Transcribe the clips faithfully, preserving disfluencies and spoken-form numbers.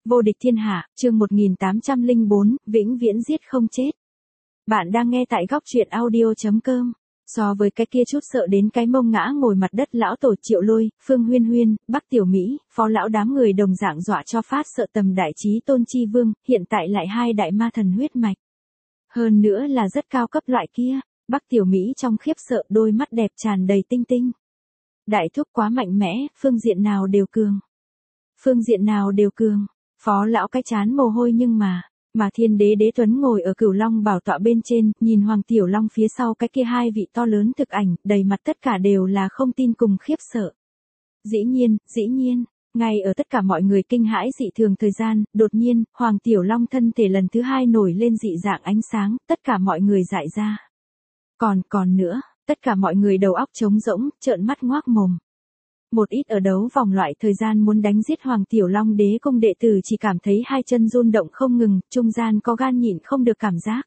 Vô địch thiên hạ, chương một nghìn tám trăm lẻ bốn, vĩnh viễn giết không chết. Bạn đang nghe tại góc truyện audio chấm com. So với cái kia chút sợ đến cái mông ngã ngồi mặt đất lão tổ Triệu Lôi, Phương Huyên Huyên, Bắc Tiểu Mỹ, phó lão đám người đồng dạng dọa cho phát sợ tầm đại trí tôn chi vương, hiện tại lại hai đại ma thần huyết mạch. Hơn nữa là rất cao cấp loại kia, Bắc Tiểu Mỹ trong khiếp sợ đôi mắt đẹp tràn đầy tinh tinh. Đại thúc quá mạnh mẽ, phương diện nào đều cường. Phương diện nào đều cường. Phó lão cái chán mồ hôi nhưng mà, mà thiên đế đế tuấn ngồi ở cửu long bảo tọa bên trên, nhìn hoàng tiểu long phía sau cái kia hai vị to lớn thực ảnh, đầy mặt tất cả đều là không tin cùng khiếp sợ. Dĩ nhiên, dĩ nhiên, ngay ở tất cả mọi người kinh hãi dị thường thời gian, đột nhiên, hoàng tiểu long thân thể lần thứ hai nổi lên dị dạng ánh sáng, tất cả mọi người dại ra. Còn, còn nữa, tất cả mọi người đầu óc trống rỗng, trợn mắt ngoác mồm. Một ít ở đấu vòng loại thời gian muốn đánh giết Hoàng Tiểu Long đế công đệ tử chỉ cảm thấy hai chân run động không ngừng, trung gian có gan nhịn không được cảm giác.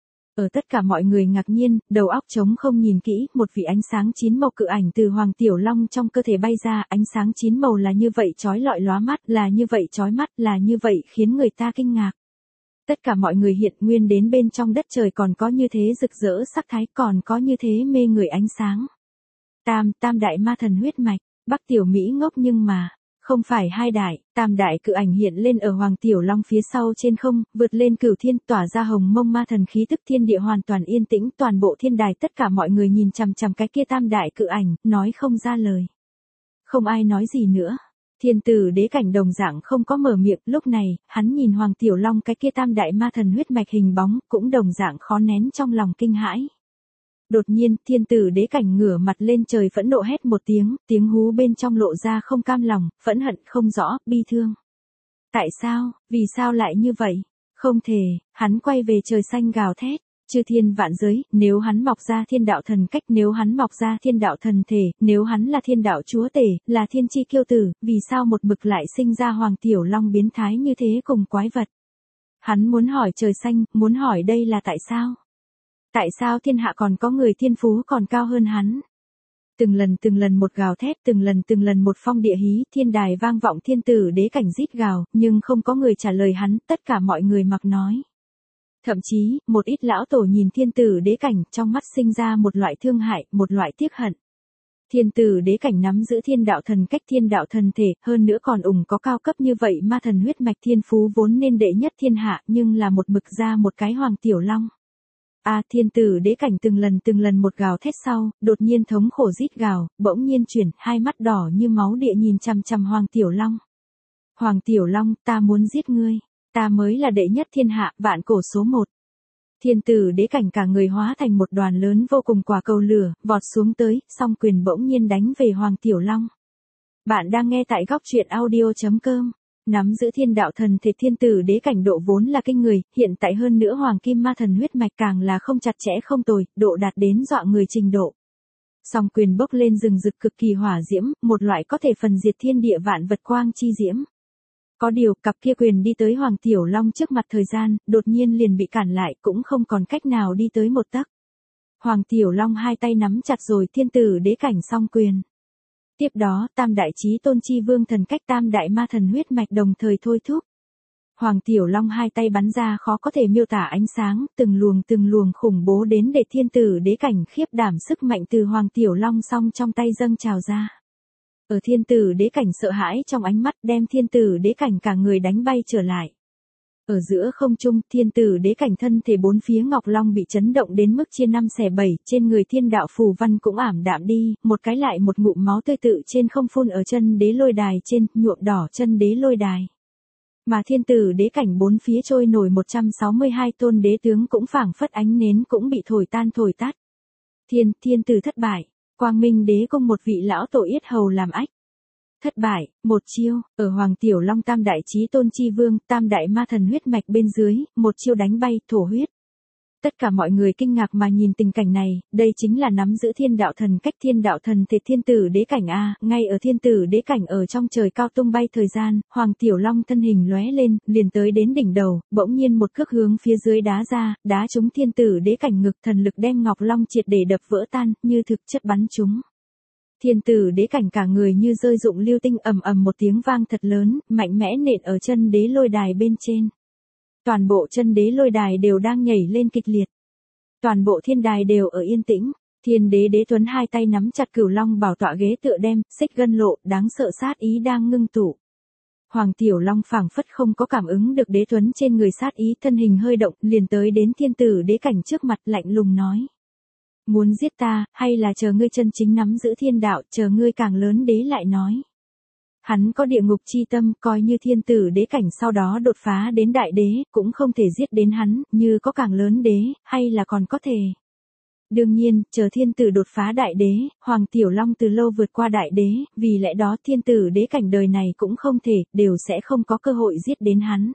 Ở tất cả mọi người ngạc nhiên, đầu óc trống không nhìn kỹ, một vị ánh sáng chín màu cự ảnh từ Hoàng Tiểu Long trong cơ thể bay ra, ánh sáng chín màu là như vậy chói lọi lóa mắt, là như vậy chói mắt, là như vậy khiến người ta kinh ngạc. Tất cả mọi người hiện nguyên đến bên trong đất trời còn có như thế rực rỡ sắc thái, còn có như thế mê người ánh sáng. Tam, tam đại ma thần huyết mạch. Bắc Tiểu Mỹ ngốc nhưng mà, không phải hai đại, tam đại cự ảnh hiện lên ở Hoàng Tiểu Long phía sau trên không, vượt lên cửu thiên tỏa ra hồng mông ma thần khí tức thiên địa hoàn toàn yên tĩnh, toàn bộ thiên đài tất cả mọi người nhìn chằm chằm cái kia tam đại cự ảnh, nói không ra lời. Không ai nói gì nữa. Thiên tử đế cảnh đồng dạng không có mở miệng, lúc này, hắn nhìn Hoàng Tiểu Long cái kia tam đại ma thần huyết mạch hình bóng, cũng đồng dạng khó nén trong lòng kinh hãi. Đột nhiên, thiên tử đế cảnh ngửa mặt lên trời phẫn nộ hét một tiếng, tiếng hú bên trong lộ ra không cam lòng, phẫn hận không rõ, bi thương. Tại sao, vì sao lại như vậy? Không thể, hắn quay về trời xanh gào thét, chư thiên vạn giới, nếu hắn mọc ra thiên đạo thần cách, nếu hắn mọc ra thiên đạo thần thể, nếu hắn là thiên đạo chúa tể, là thiên chi kiêu tử, vì sao một mực lại sinh ra Hoàng Tiểu Long biến thái như thế cùng quái vật? Hắn muốn hỏi trời xanh, muốn hỏi đây là tại sao? Tại sao thiên hạ còn có người thiên phú còn cao hơn hắn? Từng lần từng lần một gào thét, từng lần từng lần một phong địa hí, thiên đài vang vọng thiên tử đế cảnh rít gào, nhưng không có người trả lời hắn, tất cả mọi người mặc nói. Thậm chí, một ít lão tổ nhìn thiên tử đế cảnh, trong mắt sinh ra một loại thương hại, một loại tiếc hận. Thiên tử đế cảnh nắm giữ thiên đạo thần cách thiên đạo thần thể, hơn nữa còn ủng có cao cấp như vậy ma thần huyết mạch thiên phú vốn nên đệ nhất thiên hạ, nhưng là một mực ra một cái Hoàng Tiểu Long. A à, thiên tử đế cảnh từng lần từng lần một gào thét sau, đột nhiên thống khổ rít gào, bỗng nhiên chuyển, hai mắt đỏ như máu địa nhìn chằm chằm Hoàng Tiểu Long. Hoàng Tiểu Long, ta muốn giết ngươi, ta mới là đệ nhất thiên hạ, vạn cổ số một. Thiên tử đế cảnh cả người hóa thành một đoàn lớn vô cùng quả cầu lửa, vọt xuống tới, song quyền bỗng nhiên đánh về Hoàng Tiểu Long. Bạn đang nghe tại góc truyện audio chấm com. Nắm giữ thiên đạo thần thể thiên tử đế cảnh độ vốn là kinh người, hiện tại hơn nữa hoàng kim ma thần huyết mạch càng là không chặt chẽ không tồi, độ đạt đến dọa người trình độ. Song quyền bốc lên rừng rực cực kỳ hỏa diễm, một loại có thể phần diệt thiên địa vạn vật quang chi diễm. Có điều, cặp kia quyền đi tới Hoàng Tiểu Long trước mặt thời gian, đột nhiên liền bị cản lại, cũng không còn cách nào đi tới một tấc. Hoàng Tiểu Long hai tay nắm chặt rồi thiên tử đế cảnh song quyền. Tiếp đó, tam đại chí tôn chi vương thần cách tam đại ma thần huyết mạch đồng thời thôi thúc. Hoàng Tiểu Long hai tay bắn ra khó có thể miêu tả ánh sáng, từng luồng từng luồng khủng bố đến để thiên tử đế cảnh khiếp đảm sức mạnh từ Hoàng Tiểu Long song trong tay dâng trào ra. Ở thiên tử đế cảnh sợ hãi trong ánh mắt đem thiên tử đế cảnh cả người đánh bay trở lại. Ở giữa không trung, thiên tử đế cảnh thân thể bốn phía ngọc long bị chấn động đến mức chia năm xẻ bảy, trên người thiên đạo phù văn cũng ảm đạm đi, một cái lại một ngụm máu tươi tự trên không phun ở chân đế lôi đài trên, nhuộm đỏ chân đế lôi đài. Mà thiên tử đế cảnh bốn phía trôi nổi một trăm sáu mươi hai tôn đế tướng cũng phảng phất ánh nến cũng bị thổi tan thổi tắt. Thiên, thiên tử thất bại, quang minh đế cung một vị lão tổ yết hầu làm ách. Thất bại, một chiêu, ở Hoàng Tiểu Long tam đại chí tôn chi vương, tam đại ma thần huyết mạch bên dưới, một chiêu đánh bay, thổ huyết. Tất cả mọi người kinh ngạc mà nhìn tình cảnh này, đây chính là nắm giữ thiên đạo thần cách thiên đạo thần thể thiên tử đế cảnh A, ngay ở thiên tử đế cảnh ở trong trời cao tung bay thời gian, Hoàng Tiểu Long thân hình lóe lên, liền tới đến đỉnh đầu, bỗng nhiên một cước hướng phía dưới đá ra, đá trúng thiên tử đế cảnh ngực thần lực đem ngọc long triệt để đập vỡ tan, như thực chất bắn trúng. Thiên tử đế cảnh cả người như rơi dụng lưu tinh, ầm ầm một tiếng vang thật lớn, mạnh mẽ nện ở chân đế lôi đài bên trên. Toàn bộ chân đế lôi đài đều đang nhảy lên kịch liệt. Toàn bộ thiên đài đều ở yên tĩnh. Thiên đế đế tuấn hai tay nắm chặt cửu long bảo tọa ghế tựa đem, xích gân lộ, đáng sợ sát ý đang ngưng tụ. Hoàng Tiểu Long phảng phất không có cảm ứng được đế tuấn trên người sát ý, thân hình hơi động, liền tới đến thiên tử đế cảnh trước mặt, lạnh lùng nói. Muốn giết ta, hay là chờ ngươi chân chính nắm giữ thiên đạo, chờ ngươi càng lớn đế lại nói. Hắn có địa ngục chi tâm, coi như thiên tử đế cảnh sau đó đột phá đến đại đế, cũng không thể giết đến hắn, như có càng lớn đế, hay là còn có thể. Đương nhiên, chờ thiên tử đột phá đại đế, Hoàng Tiểu Long từ lâu vượt qua đại đế, vì lẽ đó thiên tử đế cảnh đời này cũng không thể, đều sẽ không có cơ hội giết đến hắn.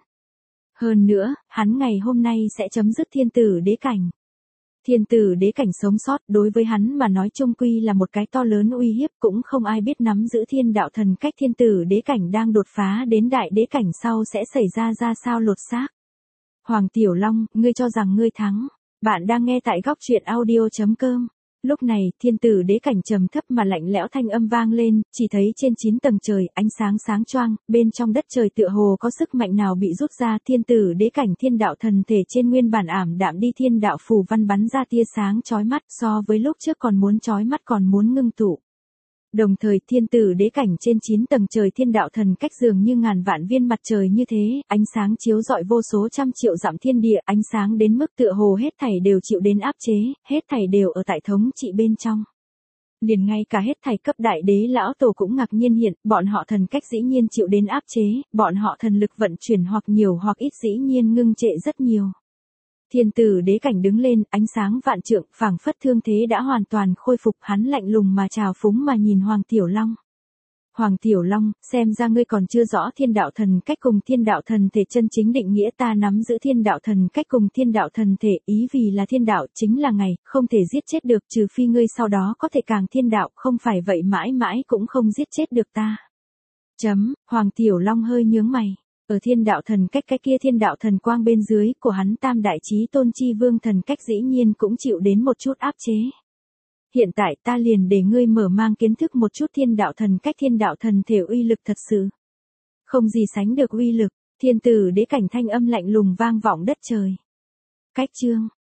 Hơn nữa, hắn ngày hôm nay sẽ chấm dứt thiên tử đế cảnh. Thiên tử đế cảnh sống sót đối với hắn mà nói chung quy là một cái to lớn uy hiếp, cũng không ai biết nắm giữ thiên đạo thần cách thiên tử đế cảnh đang đột phá đến đại đế cảnh sau sẽ xảy ra ra sao lột xác. Hoàng Tiểu Long, ngươi cho rằng ngươi thắng. Bạn đang nghe tại góc truyện audio chấm com. Lúc này, thiên tử đế cảnh trầm thấp mà lạnh lẽo thanh âm vang lên, chỉ thấy trên chín tầng trời, ánh sáng sáng choang, bên trong đất trời tựa hồ có sức mạnh nào bị rút ra, thiên tử đế cảnh thiên đạo thần thể trên nguyên bản ảm đạm đi thiên đạo phù văn bắn ra tia sáng chói mắt, so với lúc trước còn muốn chói mắt còn muốn ngưng tụ. Đồng thời thiên tử đế cảnh trên chín tầng trời thiên đạo thần cách dường như ngàn vạn viên mặt trời như thế, ánh sáng chiếu rọi vô số trăm triệu dặm thiên địa, ánh sáng đến mức tựa hồ hết thảy đều chịu đến áp chế, hết thảy đều ở tại thống trị bên trong. Liền ngay cả hết thảy cấp đại đế lão tổ cũng ngạc nhiên hiện, bọn họ thần cách dĩ nhiên chịu đến áp chế, bọn họ thần lực vận chuyển hoặc nhiều hoặc ít dĩ nhiên ngưng trệ rất nhiều. Thiên tử đế cảnh đứng lên, ánh sáng vạn trượng, phảng phất thương thế đã hoàn toàn khôi phục, hắn lạnh lùng mà trào phúng mà nhìn Hoàng Tiểu Long. Hoàng Tiểu Long, xem ra ngươi còn chưa rõ thiên đạo thần cách cùng thiên đạo thần thể chân chính định nghĩa, ta nắm giữ thiên đạo thần cách cùng thiên đạo thần thể, ý vì là thiên đạo chính là ngày, không thể giết chết được, trừ phi ngươi sau đó có thể càng thiên đạo, không phải vậy mãi mãi cũng không giết chết được ta. Chấm, Hoàng Tiểu Long hơi nhướng mày. Ở thiên đạo thần cách cái kia thiên đạo thần quang bên dưới của hắn tam đại chí tôn chi vương thần cách dĩ nhiên cũng chịu đến một chút áp chế. Hiện tại ta liền để ngươi mở mang kiến thức một chút thiên đạo thần cách thiên đạo thần thể uy lực thật sự. Không gì sánh được uy lực, thiên tử đế cảnh thanh âm lạnh lùng vang vọng đất trời. Cách chương,